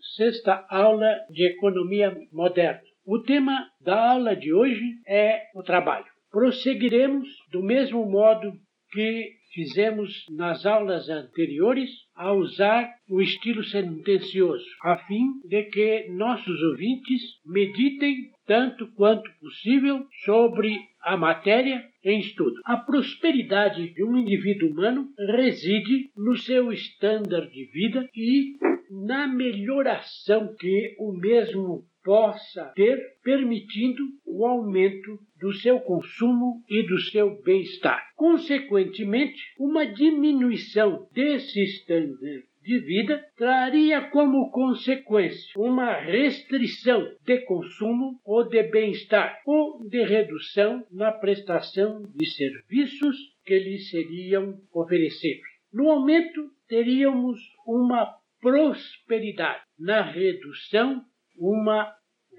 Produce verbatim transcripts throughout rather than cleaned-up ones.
sexta aula de Economia Moderna. O tema da aula de hoje é o trabalho. Prosseguiremos do mesmo modo que fizemos nas aulas anteriores, a usar o estilo sentencioso, a fim de que nossos ouvintes meditem tanto quanto possível sobre a matéria em estudo. A prosperidade de um indivíduo humano reside no seu estándar de vida e na melhoração que o mesmo possa ter, permitindo o aumento do seu consumo e do seu bem-estar. Consequentemente, uma diminuição desse estándar de vida traria como consequência uma restrição de consumo ou de bem-estar, ou de redução na prestação de serviços que lhe seriam oferecidos. No aumento, teríamos uma prosperidade. Na redução, uma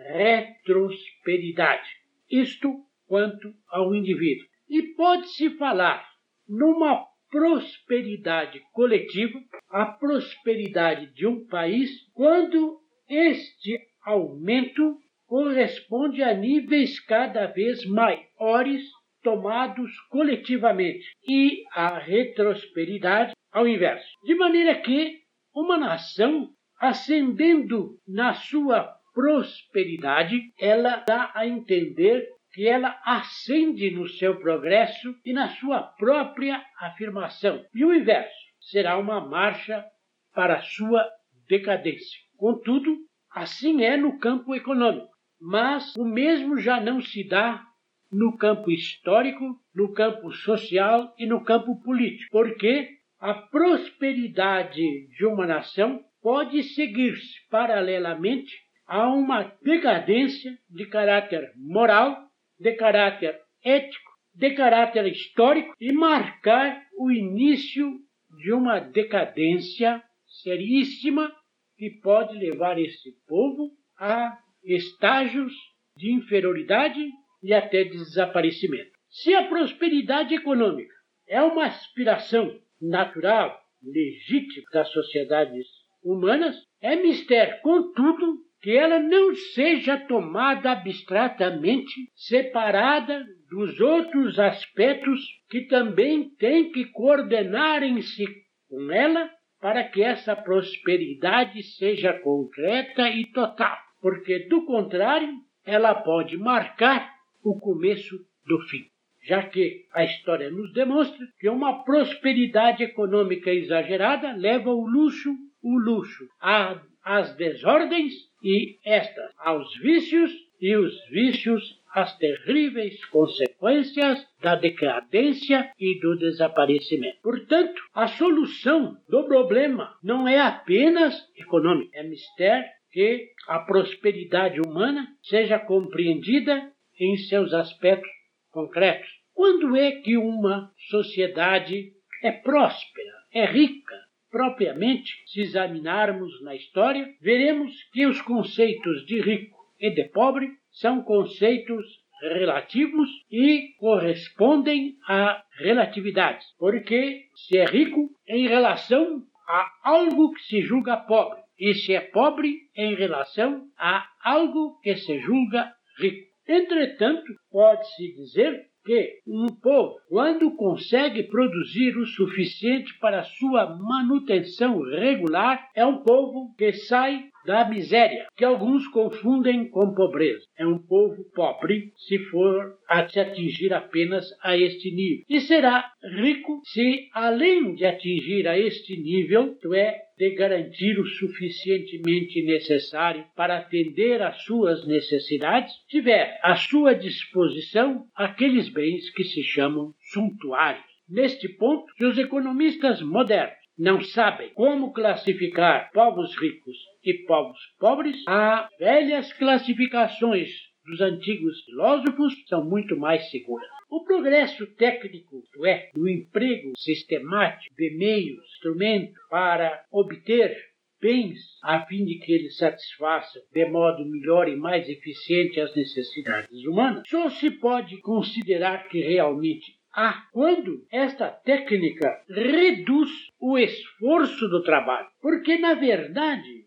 retrosperidade. Isto quanto ao indivíduo. E pode-se falar numa prosperidade coletiva, a prosperidade de um país, quando este aumento corresponde a níveis cada vez maiores tomados coletivamente, e a retrosperidade ao inverso. De maneira que uma nação, ascendendo na sua prosperidade, ela dá a entender que ela ascende no seu progresso e na sua própria afirmação. E o inverso será uma marcha para a sua decadência. Contudo, assim é no campo econômico, mas o mesmo já não se dá no campo histórico, no campo social e no campo político, porque a prosperidade de uma nação pode seguir-se paralelamente a uma decadência de caráter moral, de caráter ético, de caráter histórico e marcar o início de uma decadência seríssima que pode levar esse povo a estágios de inferioridade e até de desaparecimento. Se a prosperidade econômica é uma aspiração natural, legítima das sociedades humanas, é mister, contudo, que ela não seja tomada abstratamente, separada dos outros aspectos que também têm que coordenarem-se com ela para que essa prosperidade seja concreta e total, porque, do contrário, ela pode marcar o começo do fim, já que a história nos demonstra que uma prosperidade econômica exagerada leva o luxo, o luxo a, às desordens e estas aos vícios, e os vícios às terríveis consequências da decadência e do desaparecimento. Portanto, a solução do problema não é apenas econômica, é mister que a prosperidade humana seja compreendida em seus aspectos concretos. Quando é que uma sociedade é próspera, é rica? Propriamente, se examinarmos na história, veremos que os conceitos de rico e de pobre são conceitos relativos e correspondem a relatividades, porque se é rico em relação a algo que se julga pobre, e se é pobre em relação a algo que se julga rico. Entretanto, pode-se dizer que um povo, quando consegue produzir o suficiente para sua manutenção regular, é um povo que sai da miséria, que alguns confundem com pobreza. É um povo pobre se for a se atingir apenas a este nível. E será rico se, além de atingir a este nível, isto é, de garantir o suficientemente necessário para atender às suas necessidades, tiver à sua disposição aqueles bens que se chamam suntuários. Neste ponto, que os economistas modernos não sabem como classificar povos ricos e povos pobres, as velhas classificações dos antigos filósofos são muito mais seguras. O progresso técnico, isto é, do emprego sistemático de meios, instrumentos para obter bens a fim de que eles satisfaçam de modo melhor e mais eficiente as necessidades humanas, só se pode considerar que realmente há quando esta técnica reduz o esforço do trabalho. Porque, na verdade,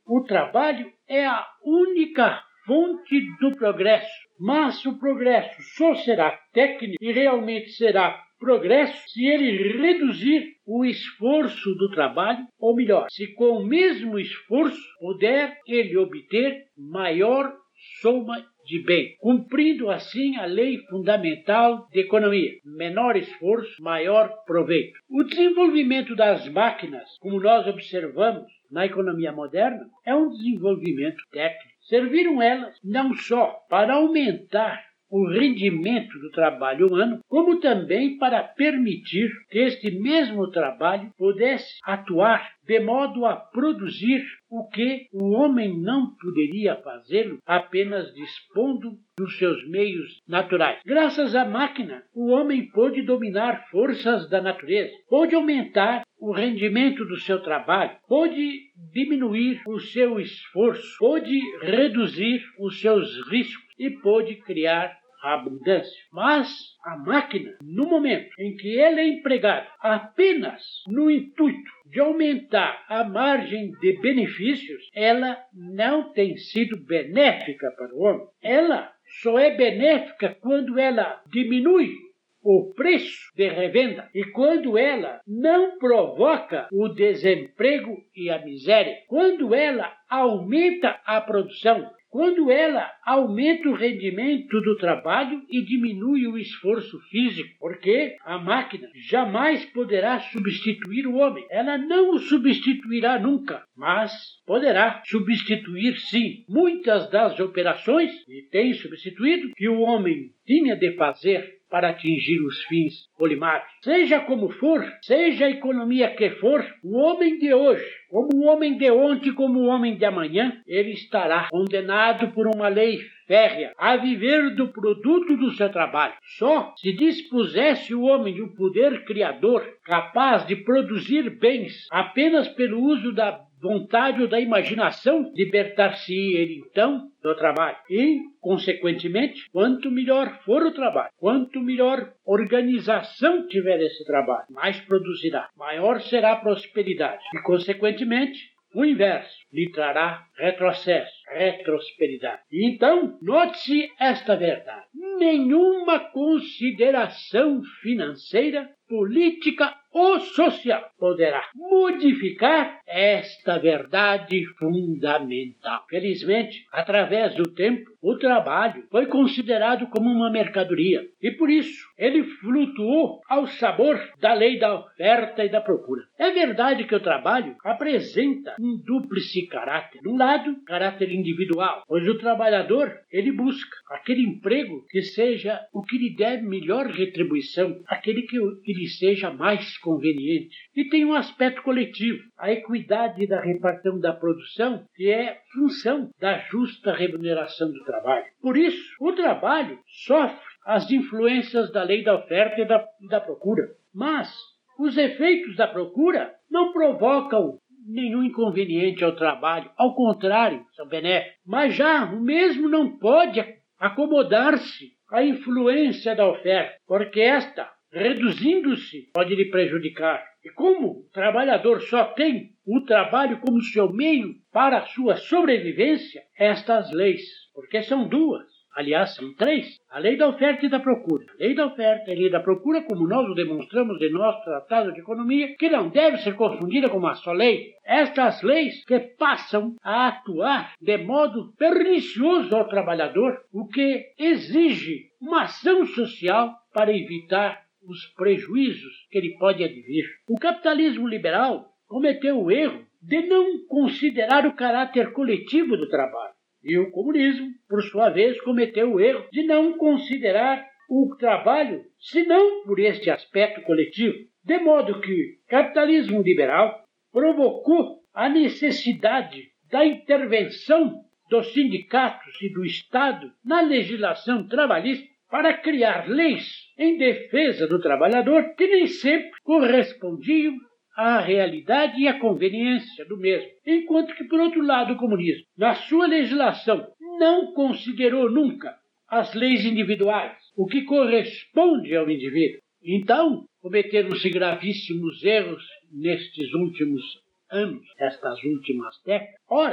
o trabalho é a única fonte do progresso. Mas o progresso só será técnico e realmente será progresso se ele reduzir o esforço do trabalho, ou melhor, se com o mesmo esforço puder ele obter maior soma de bem, cumprindo assim a lei fundamental de economia: menor esforço, maior proveito. O desenvolvimento das máquinas, como nós observamos na economia moderna, é um desenvolvimento técnico. Serviram elas não só para aumentar o rendimento do trabalho humano, como também para permitir que este mesmo trabalho pudesse atuar de modo a produzir o que o homem não poderia fazê-lo apenas dispondo dos seus meios naturais. Graças à máquina, o homem pôde dominar forças da natureza, pôde aumentar o rendimento do seu trabalho, pôde diminuir o seu esforço, pôde reduzir os seus riscos e pôde criar a abundância. Mas a máquina, no momento em que ela é empregada apenas no intuito de aumentar a margem de benefícios, ela não tem sido benéfica para o homem. Ela só é benéfica quando ela diminui o preço de revenda e quando ela não provoca o desemprego e a miséria, quando ela aumenta a produção, quando ela aumenta o rendimento do trabalho e diminui o esforço físico, porque a máquina jamais poderá substituir o homem. Ela não o substituirá nunca, mas poderá substituir, sim, muitas das operações, e tem substituído, que o homem tinha de fazer para atingir os fins polimáticos. Seja como for, seja a economia que for, o homem de hoje, como o homem de ontem, como o homem de amanhã, ele estará condenado por uma lei férrea a viver do produto do seu trabalho. Só se dispusesse o homem de um poder criador capaz de produzir bens apenas pelo uso da vontade ou da imaginação, libertar-se ele então do trabalho. E, consequentemente, quanto melhor for o trabalho, quanto melhor organização tiver esse trabalho, mais produzirá, maior será a prosperidade. E, consequentemente, o inverso lhe trará retrocesso, retrosperidade. E então, note-se esta verdade: nenhuma consideração financeira, política ou social poderá modificar esta verdade fundamental. Felizmente, através do tempo, o trabalho foi considerado como uma mercadoria e, por isso, ele flutuou ao sabor da lei da oferta e da procura. É verdade que o trabalho apresenta um dúplice caráter. De um lado, caráter individual, pois o trabalhador ele busca aquele emprego que seja o que lhe der melhor retribuição, aquele que lhe seja mais conveniente. E tem um aspecto coletivo, a equidade da repartição da produção, que é função da justa remuneração do trabalho. Por isso, o trabalho sofre as influências da lei da oferta e da, da procura. Mas os efeitos da procura não provocam nenhum inconveniente ao trabalho, ao contrário, são benéficos. Mas já o mesmo não pode acomodar-se à influência da oferta, porque esta, reduzindo-se, pode lhe prejudicar. E como o trabalhador só tem o trabalho como seu meio para a sua sobrevivência, estas leis, porque são duas, aliás, são três, a lei da oferta e da procura. A lei da oferta e a lei da procura, como nós o demonstramos em nosso Tratado de Economia, que não deve ser confundida com uma só lei. Estas leis que passam a atuar de modo pernicioso ao trabalhador, o que exige uma ação social para evitar os prejuízos que ele pode advir. O capitalismo liberal cometeu o erro de não considerar o caráter coletivo do trabalho. E o comunismo, por sua vez, cometeu o erro de não considerar o trabalho, senão por este aspecto coletivo. De modo que o capitalismo liberal provocou a necessidade da intervenção dos sindicatos e do Estado na legislação trabalhista para criar leis em defesa do trabalhador que nem sempre correspondiam à realidade e à conveniência do mesmo. Enquanto que, por outro lado, o comunismo, na sua legislação, não considerou nunca as leis individuais, o que corresponde ao indivíduo. Então, cometeram-se gravíssimos erros nestes últimos anos, estas últimas décadas. Ora,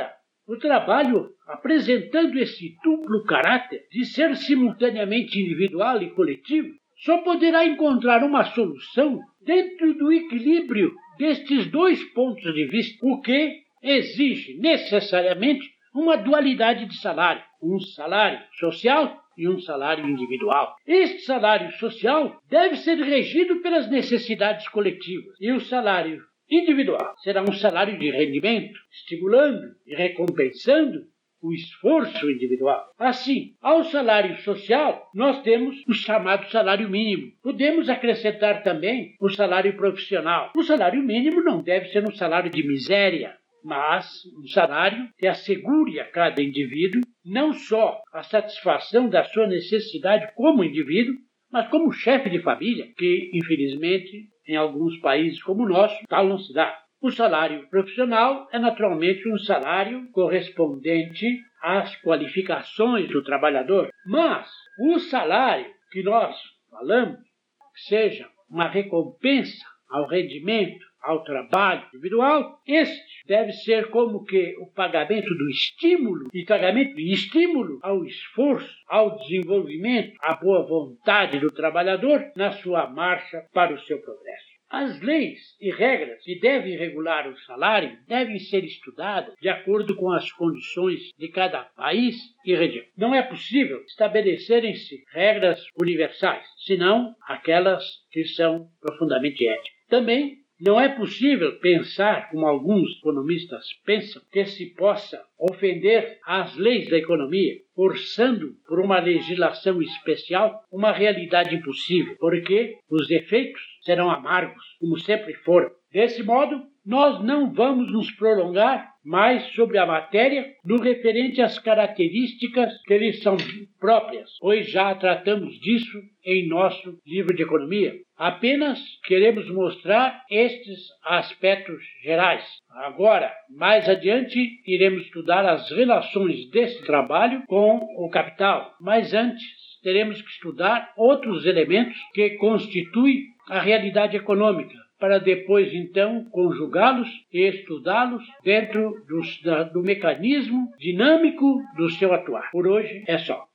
o trabalho, apresentando esse duplo caráter de ser simultaneamente individual e coletivo, só poderá encontrar uma solução dentro do equilíbrio destes dois pontos de vista, o que exige necessariamente uma dualidade de salário, um salário social e um salário individual. Este salário social deve ser regido pelas necessidades coletivas e o salário individual será um salário de rendimento, estimulando e recompensando o esforço individual. Assim, ao salário social, nós temos o chamado salário mínimo. Podemos acrescentar também o salário profissional. O salário mínimo não deve ser um salário de miséria, mas um salário que assegure a cada indivíduo não só a satisfação da sua necessidade como indivíduo, mas como chefe de família, que, infelizmente, em alguns países como o nosso, tal não se dá. O salário profissional é naturalmente um salário correspondente às qualificações do trabalhador, mas o salário que nós falamos, que seja uma recompensa ao rendimento, ao trabalho individual, este deve ser como que o pagamento do estímulo, e pagamento e estímulo ao esforço, ao desenvolvimento, à boa vontade do trabalhador na sua marcha para o seu progresso. As leis e regras que devem regular o salário devem ser estudadas de acordo com as condições de cada país e região. Não é possível estabelecerem-se regras universais, senão aquelas que são profundamente éticas. Também não é possível pensar, como alguns economistas pensam, que se possa ofender as leis da economia, forçando por uma legislação especial uma realidade impossível, porque os efeitos serão amargos, como sempre foram. Desse modo, nós não vamos nos prolongar mais sobre a matéria no referente às características que lhes são próprias, pois já tratamos disso em nosso livro de economia. Apenas queremos mostrar estes aspectos gerais. Agora, mais adiante, iremos estudar as relações desse trabalho com o capital, mas antes teremos que estudar outros elementos que constituem a realidade econômica, para depois, então, conjugá-los e estudá-los dentro do, da, do mecanismo dinâmico do seu atuar. Por hoje é só.